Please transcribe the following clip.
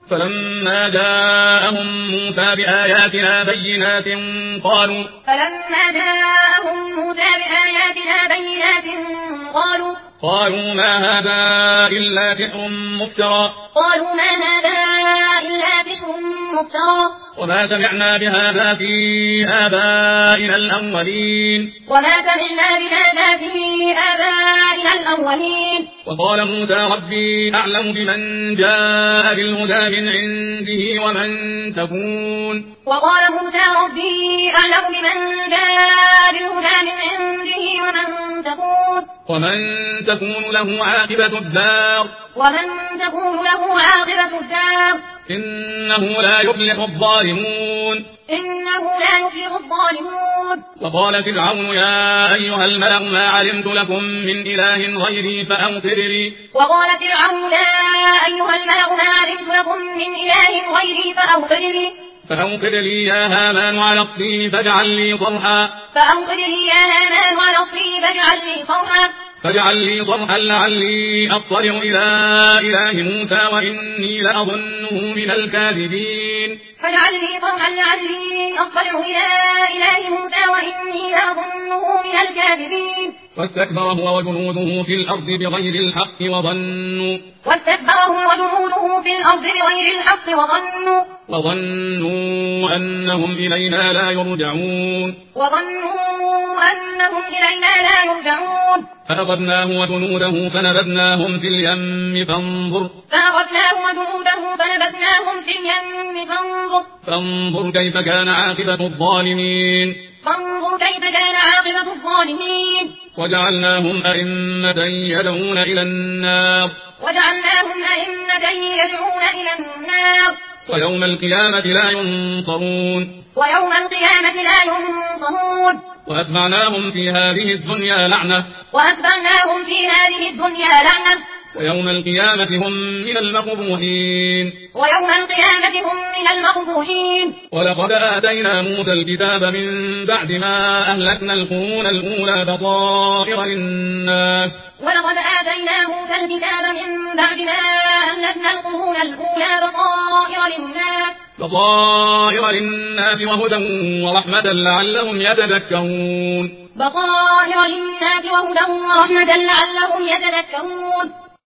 فلما جاءهم موسى بآياتنا بينات قالوا ما هذا إلا سحر مفترى وما سمعنا بهذا في آبائنا الأولين وقال موسى ربي أعلم بمن جاء بالهدى من عنده ومن تكون له عاقبة الدار إنه لا يفلح الظالمون وقال فرعون يا أيها الملأ ما علمت لكم من إله غيري فأوقد لي يا هامان على الطين فاجعل لي صرحا لعلي أطلع إلى إله موسى وإني لأظنه من الكاذبين واستكبر هو وجنوده في الأرض بغير الحق وظنوا أنهم إلينا لا يرجعون فأخذناه وجنوده فنبذناهم في اليم فانظر كيف كان عاقبة الظالمين وجعلناهم أئمة يدعون إلى النار ويوم القيامة لا ينصرون وأتبعناهم في هذه الدنيا لعنة ويوم القيامة هم من المقبوحين ولقد آتينا موسى الكتاب من بعد ما أهلكنا القرون الأولى بصائر للناس وهدى ورحمة لعلهم يتذكرون